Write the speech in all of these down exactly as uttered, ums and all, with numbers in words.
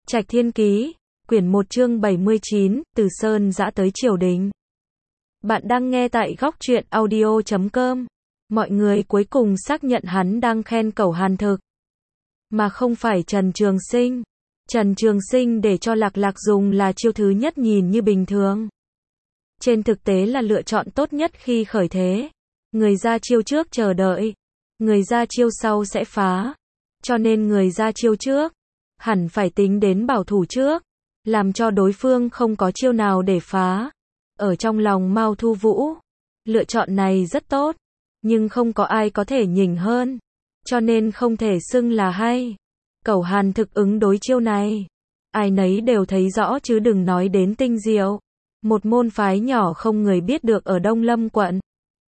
Trạch Thiên Ký, quyển một chương bảy mươi chín, từ Sơn Giã tới Triều Đình. Bạn đang nghe tại góc truyện audio chấm com. Mọi người cuối cùng xác nhận hắn đang khen Cẩu Hàn Thực, mà không phải Trần Trường Sinh. Trần Trường Sinh để cho Lạc Lạc dùng là chiêu thứ nhất nhìn như bình thường. Trên thực tế là lựa chọn tốt nhất khi khởi thế. Người ra chiêu trước chờ đợi, người ra chiêu sau sẽ phá. Cho nên người ra chiêu trước hẳn phải tính đến bảo thủ trước, làm cho đối phương không có chiêu nào để phá. Ở trong lòng Mao Thu Vũ, lựa chọn này rất tốt, nhưng không có ai có thể nhỉnh hơn, cho nên không thể xưng là hay. Cẩu Hàn Thực ứng đối chiêu này, ai nấy đều thấy rõ chứ đừng nói đến tinh diệu. Một môn phái nhỏ không người biết được ở Đông Lâm quận,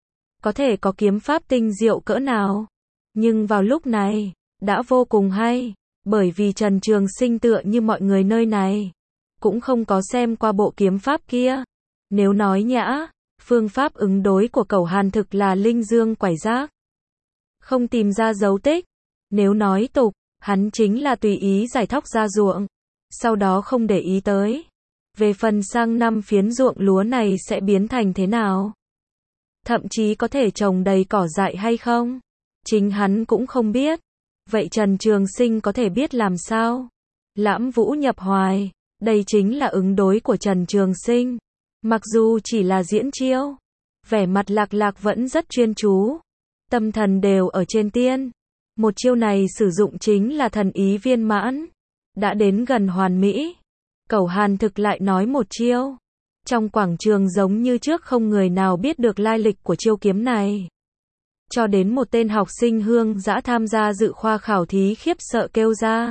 có thể có kiếm pháp tinh diệu cỡ nào, nhưng vào lúc này, đã vô cùng hay. Bởi vì Trần Trường Sinh tựa như mọi người nơi này, cũng không có xem qua bộ kiếm pháp kia. Nếu nói nhã, phương pháp ứng đối của Cẩu Hàn Thực là linh dương quải giác, không tìm ra dấu tích. Nếu nói tục, hắn chính là tùy ý giải thóc ra ruộng, sau đó không để ý tới. Về phần sang năm phiến ruộng lúa này sẽ biến thành thế nào, thậm chí có thể trồng đầy cỏ dại hay không, chính hắn cũng không biết. Vậy Trần Trường Sinh có thể biết làm sao? Lãm Vũ nhập hoài, đây chính là ứng đối của Trần Trường Sinh. Mặc dù chỉ là diễn chiêu, vẻ mặt Lạc Lạc vẫn rất chuyên chú, tâm thần đều ở trên tiên. Một chiêu này sử dụng chính là thần ý viên mãn, đã đến gần hoàn mỹ. Cẩu Hàn Thực lại nói một chiêu, trong quảng trường giống như trước không người nào biết được lai lịch của chiêu kiếm này. Cho đến một tên học sinh Hương Giã tham gia dự khoa khảo thí khiếp sợ kêu ra,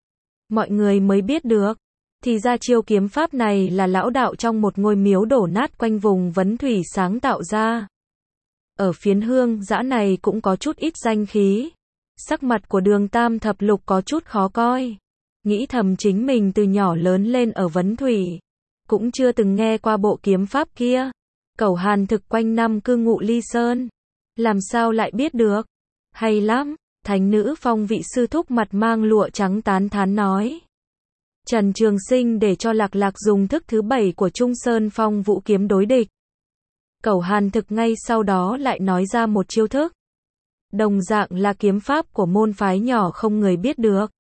mọi người mới biết được, thì ra chiêu kiếm pháp này là lão đạo trong một ngôi miếu đổ nát quanh vùng Vấn Thủy sáng tạo ra. Ở phiến Hương Giã này cũng có chút ít danh khí. Sắc mặt của Đường Tam Thập Lục có chút khó coi, nghĩ thầm chính mình từ nhỏ lớn lên ở Vấn Thủy, cũng chưa từng nghe qua bộ kiếm pháp kia. Cẩu Hàn Thực quanh năm cư ngụ Ly Sơn, làm sao lại biết được? Hay lắm, thánh nữ Phong vị sư thúc mặt mang lụa trắng tán thán nói. Trần Trường Sinh để cho Lạc Lạc dùng thức thứ bảy của Trung Sơn Phong Vũ kiếm đối địch. Cẩu Hàn Thực ngay sau đó lại nói ra một chiêu thức, đồng dạng là kiếm pháp của môn phái nhỏ không người biết được.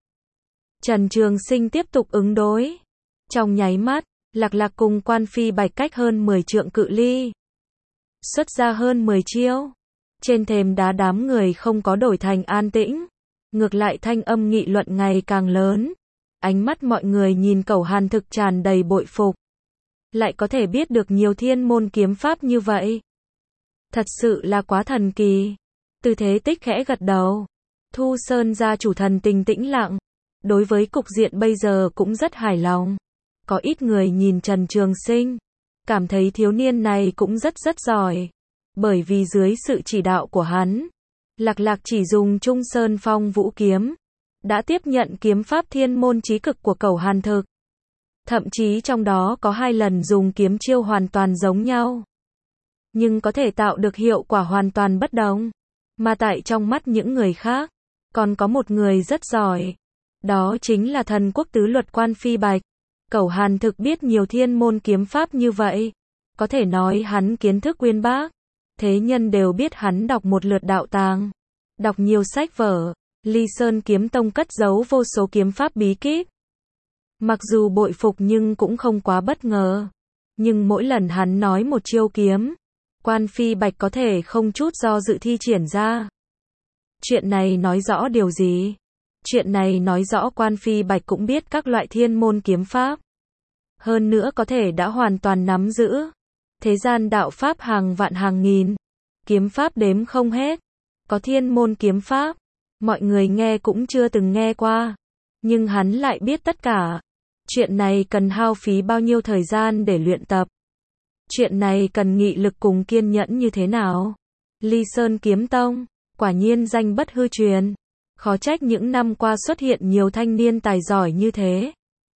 Trần Trường Sinh tiếp tục ứng đối. Trong nháy mắt, Lạc Lạc cùng Quan Phi Bạch cách hơn mười trượng cự ly, xuất ra hơn mười chiêu. Trên thềm đá đám người không có đổi thành an tĩnh, ngược lại thanh âm nghị luận ngày càng lớn. Ánh mắt mọi người nhìn Cẩu Hàn Thực tràn đầy bội phục, lại có thể biết được nhiều thiên môn kiếm pháp như vậy, thật sự là quá thần kỳ. Tư Thế Tích khẽ gật đầu. Thu Sơn gia chủ thần tình tĩnh lặng, đối với cục diện bây giờ cũng rất hài lòng. Có ít người nhìn Trần Trường Sinh, cảm thấy thiếu niên này cũng rất rất giỏi, bởi vì dưới sự chỉ đạo của hắn, Lạc Lạc chỉ dùng Trung Sơn Phong Vũ kiếm, đã tiếp nhận kiếm pháp thiên môn chí cực của Cẩu Hàn Thực. Thậm chí trong đó có hai lần dùng kiếm chiêu hoàn toàn giống nhau, nhưng có thể tạo được hiệu quả hoàn toàn bất đồng. Mà tại trong mắt những người khác, còn có một người rất giỏi, đó chính là thần quốc tứ luật Quan Phi Bạch. Cẩu Hàn Thực biết nhiều thiên môn kiếm pháp như vậy, có thể nói hắn kiến thức uyên bác. Thế nhân đều biết hắn đọc một lượt đạo tàng, đọc nhiều sách vở. Ly Sơn Kiếm Tông cất giấu vô số kiếm pháp bí kíp. Mặc dù bội phục nhưng cũng không quá bất ngờ. Nhưng mỗi lần hắn nói một chiêu kiếm, Quan Phi Bạch có thể không chút do dự thi triển ra. Chuyện này nói rõ điều gì? Chuyện này nói rõ Quan Phi Bạch cũng biết các loại thiên môn kiếm pháp. Hơn nữa có thể đã hoàn toàn nắm giữ. Thế gian đạo pháp hàng vạn hàng nghìn, kiếm pháp đếm không hết. Có thiên môn kiếm pháp, mọi người nghe cũng chưa từng nghe qua, nhưng hắn lại biết tất cả. Chuyện này cần hao phí bao nhiêu thời gian để luyện tập? Chuyện này cần nghị lực cùng kiên nhẫn như thế nào? Ly Sơn Kiếm Tông, quả nhiên danh bất hư truyền. Khó trách những năm qua xuất hiện nhiều thanh niên tài giỏi như thế.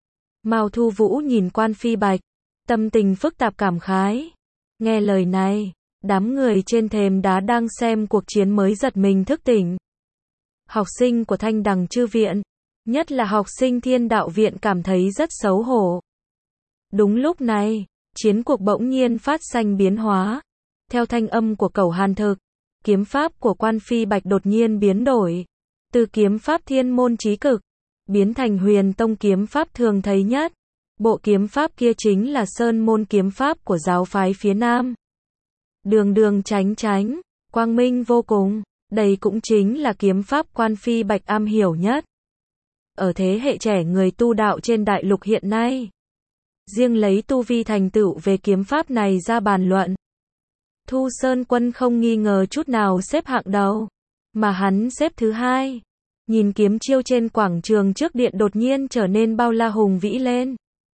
Mao Thu Vũ nhìn Quan Phi Bạch, tâm tình phức tạp cảm khái. Nghe lời này, đám người trên thềm đá đang xem cuộc chiến mới giật mình thức tỉnh. Học sinh của Thanh Đằng Chư Viện, Nhất là học sinh Thiên Đạo Viện cảm thấy rất xấu hổ. Đúng lúc này, chiến cuộc bỗng nhiên phát sinh biến hóa. Theo thanh âm của Cẩu Hàn Thực, kiếm pháp của Quan Phi Bạch đột nhiên biến đổi. Từ kiếm pháp thiên môn chí cực, biến thành huyền tông kiếm pháp thường thấy nhất. Bộ kiếm pháp kia chính là sơn môn kiếm pháp của giáo phái phía Nam. Đường đường chánh chánh, quang minh vô cùng, đây cũng chính là kiếm pháp Quan Phi Bạch am hiểu nhất. Ở thế hệ trẻ người tu đạo trên đại lục hiện nay, riêng lấy tu vi thành tựu về kiếm pháp này ra bàn luận, Thu Sơn Quân không nghi ngờ chút nào xếp hạng đầu, mà hắn xếp thứ hai. Nhìn kiếm chiêu trên quảng trường trước điện đột nhiên trở nên bao la hùng vĩ lên.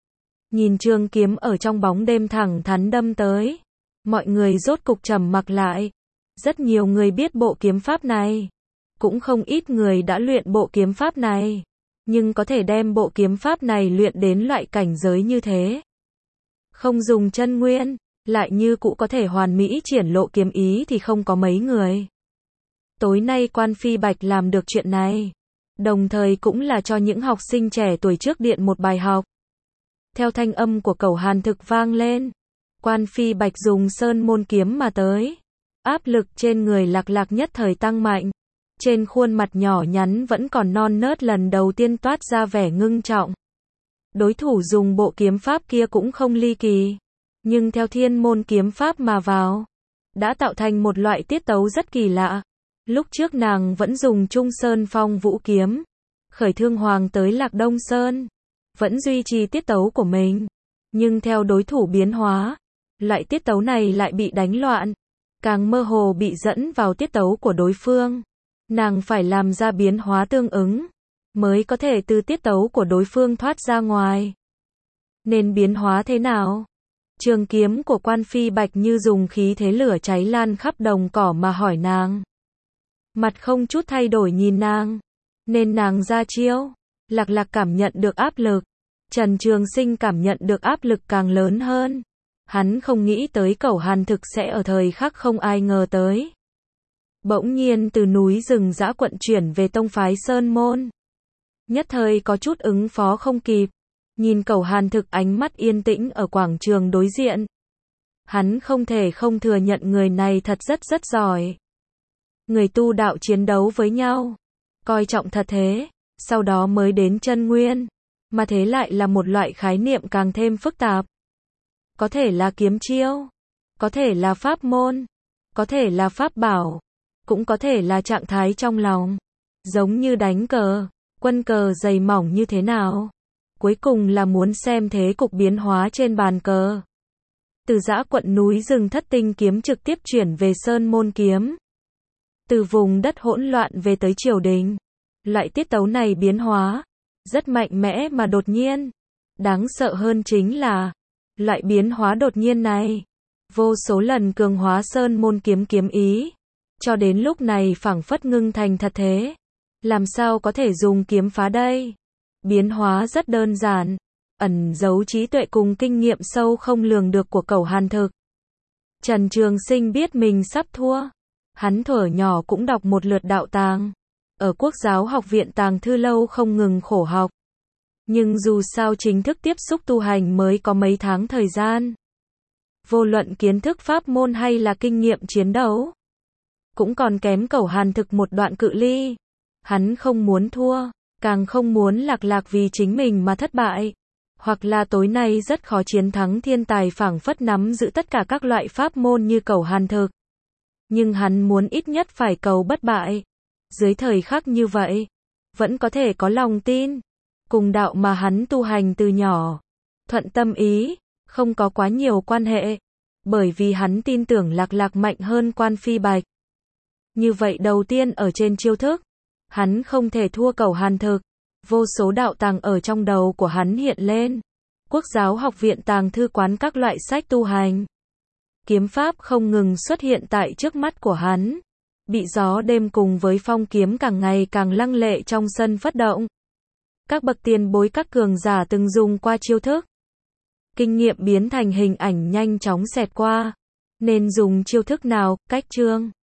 Nhìn trường kiếm ở trong bóng đêm thẳng thắn đâm tới, mọi người rốt cục trầm mặc lại. Rất nhiều người biết bộ kiếm pháp này, cũng không ít người đã luyện bộ kiếm pháp này, nhưng có thể đem bộ kiếm pháp này luyện đến loại cảnh giới như thế, không dùng chân nguyên, lại như cũ có thể hoàn mỹ triển lộ kiếm ý thì không có mấy người. Tối nay Quan Phi Bạch làm được chuyện này, đồng thời cũng là cho những học sinh trẻ tuổi trước điện một bài học. Theo thanh âm của Cẩu Hàn Thực vang lên, Quan Phi Bạch dùng sơn môn kiếm mà tới. Áp lực trên người Lạc Lạc nhất thời tăng mạnh. Trên khuôn mặt nhỏ nhắn vẫn còn non nớt lần đầu tiên toát ra vẻ ngưng trọng. Đối thủ dùng bộ kiếm pháp kia cũng không ly kỳ, nhưng theo thiên môn kiếm pháp mà vào, đã tạo thành một loại tiết tấu rất kỳ lạ. Lúc trước nàng vẫn dùng Trung Sơn Phong Vũ kiếm, khởi thương hoàng tới Lạc Đông Sơn, vẫn duy trì tiết tấu của mình, nhưng theo đối thủ biến hóa, loại tiết tấu này lại bị đánh loạn, càng mơ hồ bị dẫn vào tiết tấu của đối phương. Nàng phải làm ra biến hóa tương ứng, mới có thể từ tiết tấu của đối phương thoát ra ngoài. Nên biến hóa thế nào? Trường kiếm của Quan Phi Bạch như dùng khí thế lửa cháy lan khắp đồng cỏ mà hỏi nàng. Mặt không chút thay đổi nhìn nàng. Nên nàng ra chiêu. Lạc Lạc cảm nhận được áp lực. Trần Trường Sinh cảm nhận được áp lực càng lớn hơn. Hắn không nghĩ tới Cẩu Hàn Thực sẽ ở thời khắc không ai ngờ tới. Bỗng nhiên từ núi rừng dã quận chuyển về tông phái Sơn Môn. Nhất thời có chút ứng phó không kịp. Nhìn Cẩu Hàn Thực ánh mắt yên tĩnh ở quảng trường đối diện. Hắn không thể không thừa nhận người này thật rất rất giỏi. Người tu đạo chiến đấu với nhau, coi trọng thật thế, sau đó mới đến chân nguyên. Mà thế lại là một loại khái niệm càng thêm phức tạp. Có thể là kiếm chiêu, có thể là pháp môn, có thể là pháp bảo, cũng có thể là trạng thái trong lòng. Giống như đánh cờ, quân cờ dày mỏng như thế nào. Cuối cùng là muốn xem thế cục biến hóa trên bàn cờ. Từ dã quận núi rừng Thất Tinh kiếm trực tiếp chuyển về Sơn Môn kiếm. Từ vùng đất hỗn loạn về tới triều đình. Loại tiết tấu này biến hóa rất mạnh mẽ mà đột nhiên. Đáng sợ hơn chính là loại biến hóa đột nhiên này vô số lần cường hóa Sơn Môn kiếm kiếm ý, cho đến lúc này phảng phất ngưng thành thật thế. Làm sao có thể dùng kiếm phá đây? Biến hóa rất đơn giản, ẩn giấu trí tuệ cùng kinh nghiệm sâu không lường được của Cẩu Hàn Thực. Trần Trường Sinh biết mình sắp thua. Hắn thuở nhỏ cũng đọc một lượt đạo tàng. Ở Quốc giáo học viện Tàng Thư Lâu không ngừng khổ học. Nhưng dù sao chính thức tiếp xúc tu hành mới có mấy tháng thời gian. Vô luận kiến thức pháp môn hay là kinh nghiệm chiến đấu, cũng còn kém Cẩu Hàn Thực một đoạn cự ly. Hắn không muốn thua, càng không muốn Lạc Lạc vì chính mình mà thất bại. Hoặc là tối nay rất khó chiến thắng thiên tài phảng phất nắm giữ tất cả các loại pháp môn như Cẩu Hàn Thực. Nhưng hắn muốn ít nhất phải cầu bất bại. Dưới thời khắc như vậy, vẫn có thể có lòng tin. Cùng đạo mà hắn tu hành từ nhỏ, thuận tâm ý, không có quá nhiều quan hệ. Bởi vì hắn tin tưởng Lạc Lạc mạnh hơn Quan Phi Bạch. Như vậy đầu tiên ở trên chiêu thức, hắn không thể thua Cẩu Hàn Thực. Vô số đạo tàng ở trong đầu của hắn hiện lên. Quốc giáo học viện Tàng Thư Quán các loại sách tu hành. Kiếm pháp không ngừng xuất hiện tại trước mắt của hắn. Bị gió đêm cùng với phong kiếm càng ngày càng lăng lệ trong sân phất động. Các bậc tiền bối các cường giả từng dùng qua chiêu thức. Kinh nghiệm biến thành hình ảnh nhanh chóng xẹt qua. Nên dùng chiêu thức nào, cách chương.